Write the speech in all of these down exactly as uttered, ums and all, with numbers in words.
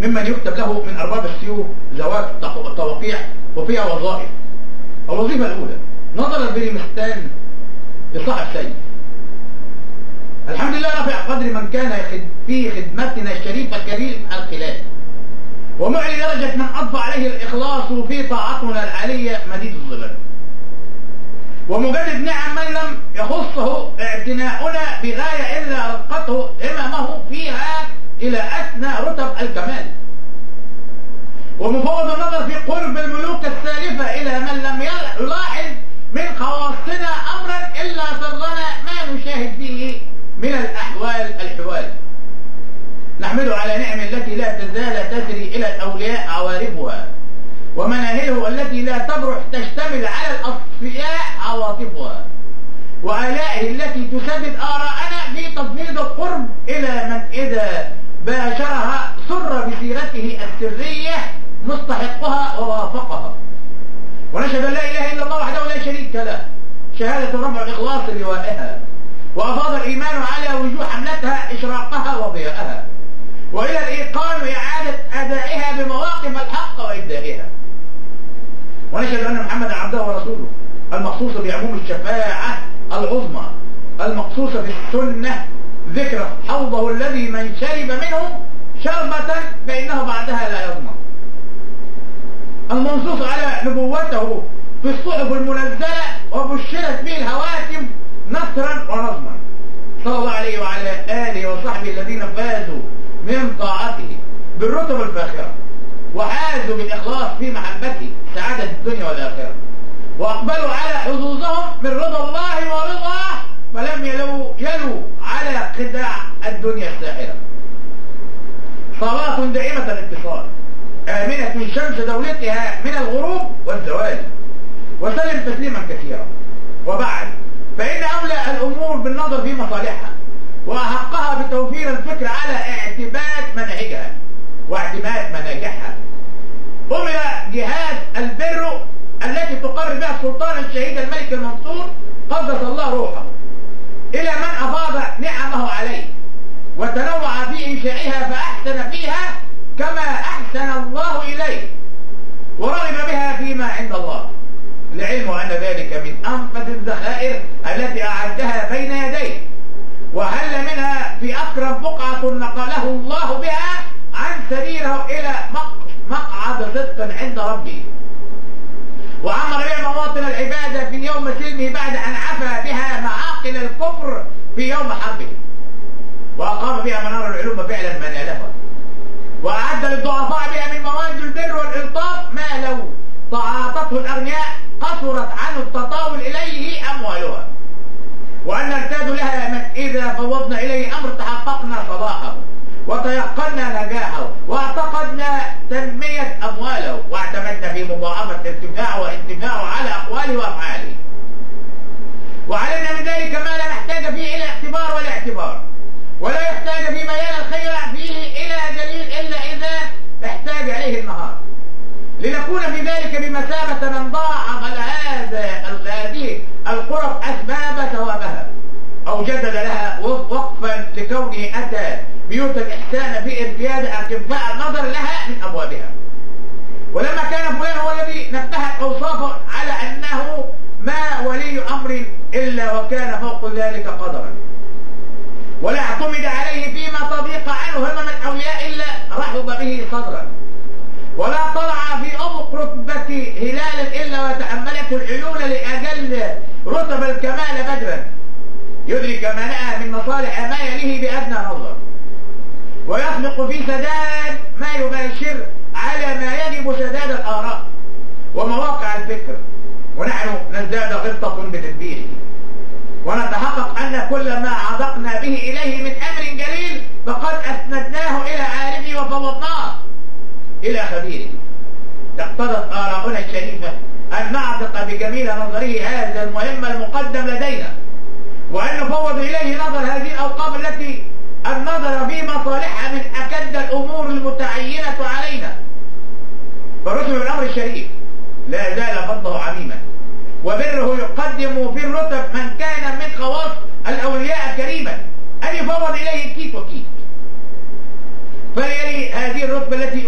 ممن يكتب له من أرباب السيوف ذوات التوقيع وفيها وظائف. الوظيفة الأولى: نظر البريمستان لصاحب سيف. الحمد لله رفع قدر من كان في خدمتنا الشريفة كريم الخلاف، ومعلي درجة من أضفى عليه الإخلاص في طاعتنا العالية مديد الظلال، ومجدد نعم من لم يخصه اعتناؤنا بغاية إلا رقته إمامه فيها إلى أثنى رتب الكمال، ومفوض النظر في قرب الملوك السالفة إلى من لم يلاحظ من خواصنا أمرا إلا سرنا ما نشاهد فيه من الأحوال الحوال. نحمده على نعم التي لا تزال تسري إلى الأولياء عوارفها، ومناهله التي لا تبرح تشتمل على الأصفياء عواطفها، وآلائه التي تسدد آراءنا في تفويض القرب إلى من إذا باشرها سر بسيرته السرية مستحقها ووافقها. ونشهد أن لا إله إلا الله وحده لا شريك له، شهادة رفع الإخلاص لوائها، وأفاض الإيمان على وجوه حملتها إشراقها وضياءها، وإلى الإيقان وإعادة أدائها بمواقف الحق وإبدائها. ونشهد أن محمدا عبده ورسوله المخصوص بعموم الشفاعة العظمى، المقصوص في السنة ذكر حوضه الذي من شرب منه شربة فإنه بعدها لا يظمأ، المنصوص على نبوته في الصحف المنزلة وبشرت به الهواتف نصرا ونظما، صلى الله عليه وعلى آله وصحبه الذين فازوا من طاعته بالرتب الفاخرة، وحازوا بالإخلاص في محبته سعادة الدنيا والآخرة، وأقبلوا على حظوظهم من رضا الله ورضاه، فلم يلوا, يلوا على خداع الدنيا الساحرة. صلاة دائمة الاتصال آمنة شمس دولتها من الغروب والزوال، وسلم تسليما كثيرا. وبعد، فإن أولى الأمور بالنظر في مصالحها، وأحقها بتوفير الفكر على اعتماد مناهجها واعتماد مناجحها. أمر جهات البر التي تقرر بها السلطان الشهيد الملك المنصور قدس الله روحه إلى من أفاض نعمه عليه وتنوع في إنشائها فأحسن فيها كما أحسن الله إليه، ورغب بها فيما عند الله، لعلم أن ذلك من أنفذ الذخائر التي أعدها بين يديه، وهل منها في أقرب بقعة نقله الله بها عن سريره إلى مقعد صدق عند ربه، وعمر بها مواطن العبادة في يوم سلمه بعد أن عفى بها معاقل الكفر في يوم حربه، وأقام بها منار العلوم فعلا ما نالها، وأعد للضعفاء بها من مواد البر والإلطاف ما لو تعاطته الأغنياء قصرت عنه التطاول إليه أموالها، وأن نرتاد لها من إذا فوضنا إليه أمر تحققنا صلاحه وتيقنا نجاحه واعتقدنا تنمية أمواله، واعتمدنا في مضاعفة ارتفاعه وانتفاعه على أقواله وأفعاله، وعلمنا من ذلك ما لا نحتاج فيه إلى اعتبار ولا اعتبار، ولا يحتاج في بيان الخير فيه إلى دليل إلا إذا احتاج عليه النهار، لنكون في ذلك بمثابة من ضاعف هذا هذه القرب أسباب ثوابها، أو جدد لها وقفا لكونه أتى بيوت الإحسان في ارتياد أكفاء النظر لها من أبوابها. ولما كان فلان هو الذي نبهت أوصافه على أنه ما ولي أمر إلا وكان فوق ذلك قدرا، ولا اعتمد عليه فيما تضيق عنه همم الأولياء إلا رحب به صدرا، ولا طلع في أفق رتبة هلال إلا وتأملته العيون لأجل رتب الكمال بدرا، يدرك ما نأى من مصالح ما يليه بأدنى نظر، ويسبق في سداد ما يباشر على ما يجب سداد الآراء ومواقع الفكر، ونحن نزداد غلطة بتدبيره، ونتحقق أن كل ما عضقنا به إليه من أمر جليل فقد أسندناه إلى عالمه وفوضناه إلى خبيره. اقتضت آراؤنا الشريفة أن نعتق بجميل نظره هذا المهم المقدم لدينا، وأن نفوض إليه نظر هذه الأوقاف التي النظر في مصالحها من أكد الأمور المتعينة علينا. فالرسل بالأمر الشريف لا زال فضله عميما، وبره يقدم في الرتب من كان من خواص الأولياء كريما أن يفوض إليه كيت وكيت، فليلي هذه الرتبة التي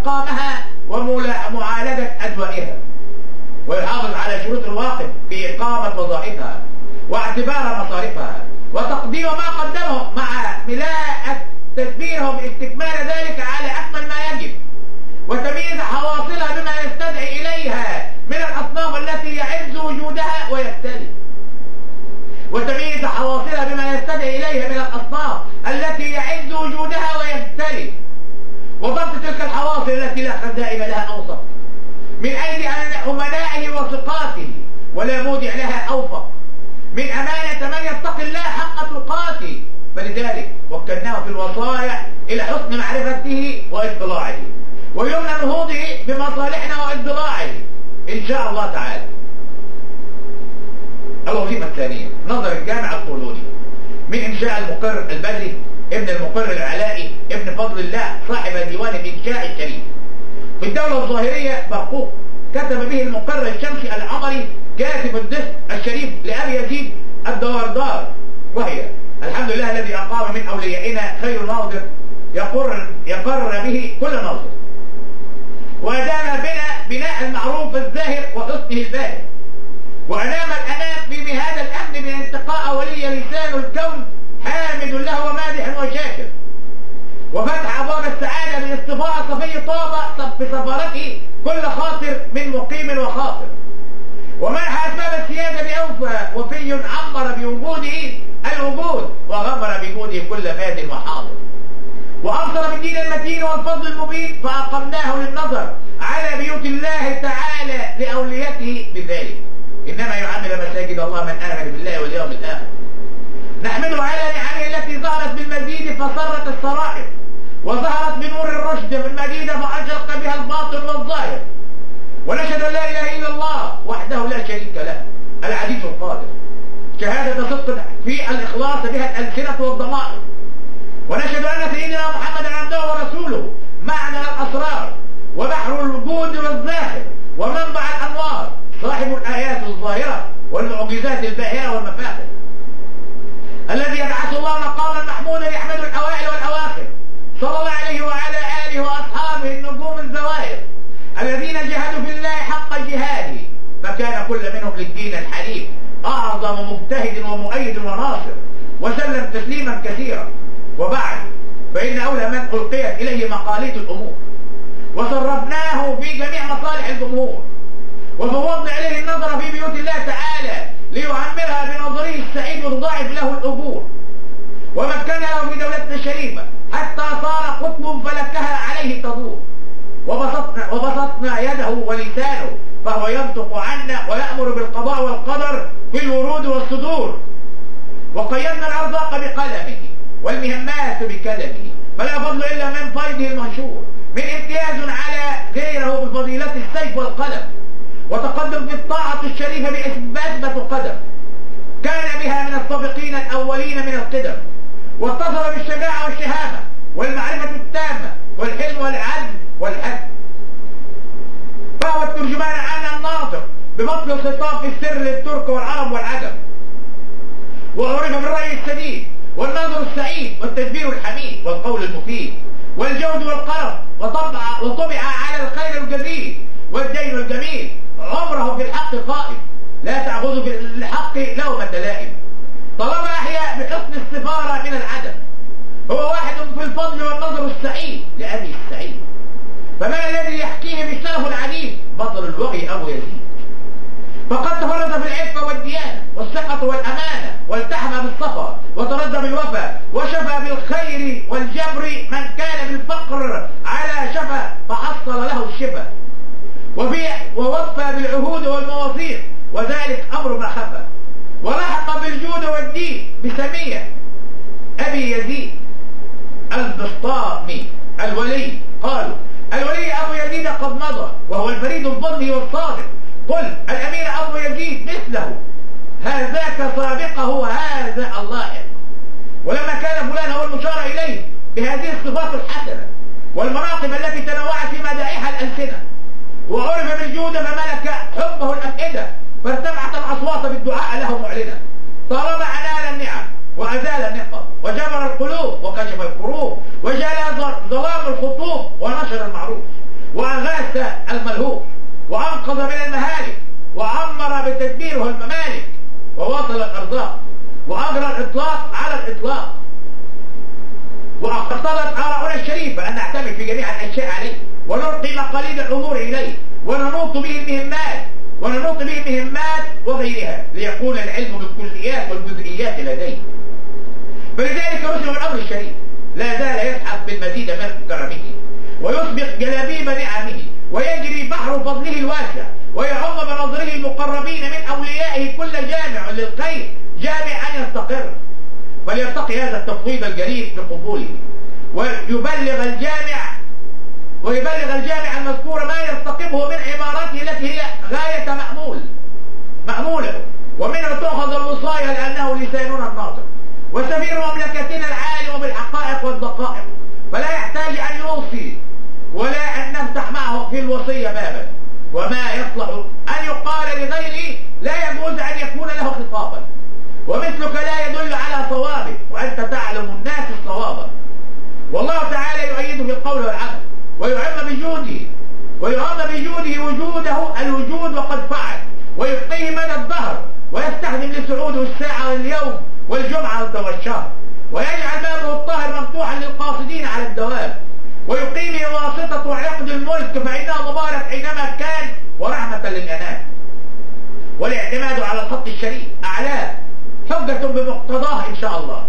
استحقامها ومعالجة أدوائها، ويحافظ على شروط الواقف في إقامة وظائفها واعتبار مصارفها وتقديم ما قدمه مع ملاءة تدبيره باستكمال ذلك على أكمل ما يجب، وتمييز حواصلها بما يستدعي إليها من الأصناف التي يعز وجودها ويختلف وتمييز حواصلها بما يستدعي إليها من الأصناف التي يعز وجودها ويختلف وضبط تلك الحواصل التي لا خزائن لها أوصف من أيدي أمنائه وثقاته ولا مودع لها أوفق من أمانة من يتقي الله حق تقاته، فلذلك وكلناه في الوصايا إلى حسن معرفته واطلاعه ويمنى نهوضه بمصالحنا واطلاعه إن شاء الله تعالى. الوظيفة الثانية نظر الجامع الطولوني من إنشاء المقر البدري ابن المقر العلائي ابن فضل الله صاحب ديوان الإنشاء الشريف في الدولة الظاهرية برقوق، كتب به المقر الشمسي العمري كاتب الدست الشريف لأبي يزيد الدواردار، وهي الحمد لله الذي أقام من أوليائنا خير ناظر يقر, يقر به كل ناظر، وأدام بنا بناء المعروف الزاهر وحسنه الباهر، وأنام الأنام في مهاد الأمن بانتقاء ولي لسان الكون حامد له ومادح وشاكر، وفتح أبواب السعادة باصطفاء صفي طابة بسفارته كل خاطر من مقيم وخاطر، ومنح أسباب السيادة بأوفى وفي عمر بوجوده الوجود وغمر بجوده كل فاد وحاضر، وأبصر بالدين المتين والفضل المبين فأقمناه للنظر على بيوت الله تعالى لأوليته بذلك، إنما يعمل مساجد الله من آمن بالله واليوم الآخر. نحمده على نعمه التي ظهرت بالمزيد فسرت السرائر وظهرت بنور الرشد بالمديد فأشرق بها الباطن والظاهر، ونشهد أن لا إله إلا الله وحده لا شريك له العزيز القادر، شهادة صدق في الإخلاص بها الألسنة والضمائر، ونشهد أن سيدنا محمدا عبده ورسوله معدن الأسرار وبحر الوجود والزاهر ومنبع الأنوار صاحب الآيات الظاهرة والمعجزات الباهرة والمفاخر، الذي يبعث الله مقاما محمودا يحمد الأوائل والأواخر، صلى الله عليه وعلى آله وأصحابه النجوم الزواهر الذين جاهدوا في الله حق جهاده فكان كل منهم للدين الحنيف أعظم مجتهد ومؤيد وناصر، وسلم تسليما كثيرا. وبعد فإن أولى من ألقيت إليه مقاليد الأمور وصرفناه في جميع مصالح الجمهور وفوضنا إليه النظر في بيوت الله تعالى ليعمرها بنظره السعيد وتضاعف له الأجور، ومكن له في دولتنا الشريفة حتى صار قطب فلكها عليه تدور، وبسطنا, وبسطنا يده ولسانه فهو ينطق عنا ويأمر بالقضاء والقدر في الورود والصدور، وقيدنا الأرزاق بقلمه والمهمات بكلمه، فلا فضل إلا من فيضه المنشور من امتياز على غيره بفضيلة السيف والقلم، وتقدم في الطاعة الشريفة بأثبت قدم كان بها من السابقين الأولين من القدم، واتصل بالشجاعة والشهامة والمعرفة التامة والحلم والعدل والحد، فهو الترجمان عن الناطق بفضل الخطاب في السر للترك والعرب والعجم، وعرف بالرأي السديد والنظر السعيد والتدبير الحميد والقول المفيد والجود والقرب، وطبع, وطبع على الخير الجزيل والدين الجميل، عمره في الحق قائم لا تأخذ في الحق لومة لائم، طالما أحيا بحسن السفارة من العدم، هو واحد في الفضل والنظر السعيد لأبي السعيد، فما الذي يحكيه بالشرف العديد بطل الوغي أبو يزيد، فقد تفرد في العفة والديانة والثقة والأمانة، والتحم بالصفا وتردى بالوفا، وشفى بالخير والجبر من كان بالفقر على شفا فحصل له الشفا، ووفى بالعهود والمواثيق وذلك أمر ما خفى، ولحق بالجود والدين بسمية أبي يزيد البسطامي الولي، قالوا الولي أبو يزيد قد مضى وهو الفريد الظني والصادق، قل الأمير أبو يزيد مثله هذاك سابقه وهذا اللاحق، ولما كان فلان هو المشار إليه بهذه الصفات الحسنة والمناقب التي تنوعت في مدائحها الألسنة، وعرف بالجود فملك حبه الأفئدة فارتفعت الأصوات بالدعاء له معلنة، طالما أنال النعم وأزال النقم وجبر القلوب وكشف الكروب وجال ظلام الخطوب ونشر المعروف الأشياء عليه، ونلقي مقاليد الأمور إليه، وننوط به المهمات وننوط به المهمات وغيرها، ليكون العلم بالكليات والجزئيات لديه. فلذلك رسم الأمر الشريف لا زال يزحف بالمزيد من كرمه، ويسبق جلابيب نعمه، ويجري بحر فضله الواسع، ويعم بنظره المقربين من أوليائه كل جامع للخير جامعا يستقر. فليرتقي هذا التفويض الجليل بقبوله، ويبلغ الجامع ويبلغ الجامع المذكور ما يرتقبه من عبارته التي هي غاية مأمول مأموله، ومنه تؤخذ الوصايا لأنه لساننا الناطق وسفير مملكتنا العالم بالحقائق والدقائق، فلا يحتاج أن يوصي ولا أن نفتح معه في الوصية بابا، وما يصلح أن يقال لغيره لا يجوز أن يكون له خطابا، ومثلك لا يدل على صوابه وأنت تعلم الناس الصواب. والله تعالى يؤيده بالقول والعمل، ويعم بجوده ويعم بجوده وجوده الوجود وقد فعل، ويبقيه مدى الدهر، ويستخدم لسعوده الساعة واليوم والجمعة والشهر، ويجعل بابه الطاهر مفتوحا للقاصدين على الدوام، ويقيم واسطة وعقد الملك فإنه مبارك حينما كان ورحمة للأنام. والاعتماد على الخط الشريف أعلاه حجة بمقتضاه إن شاء الله،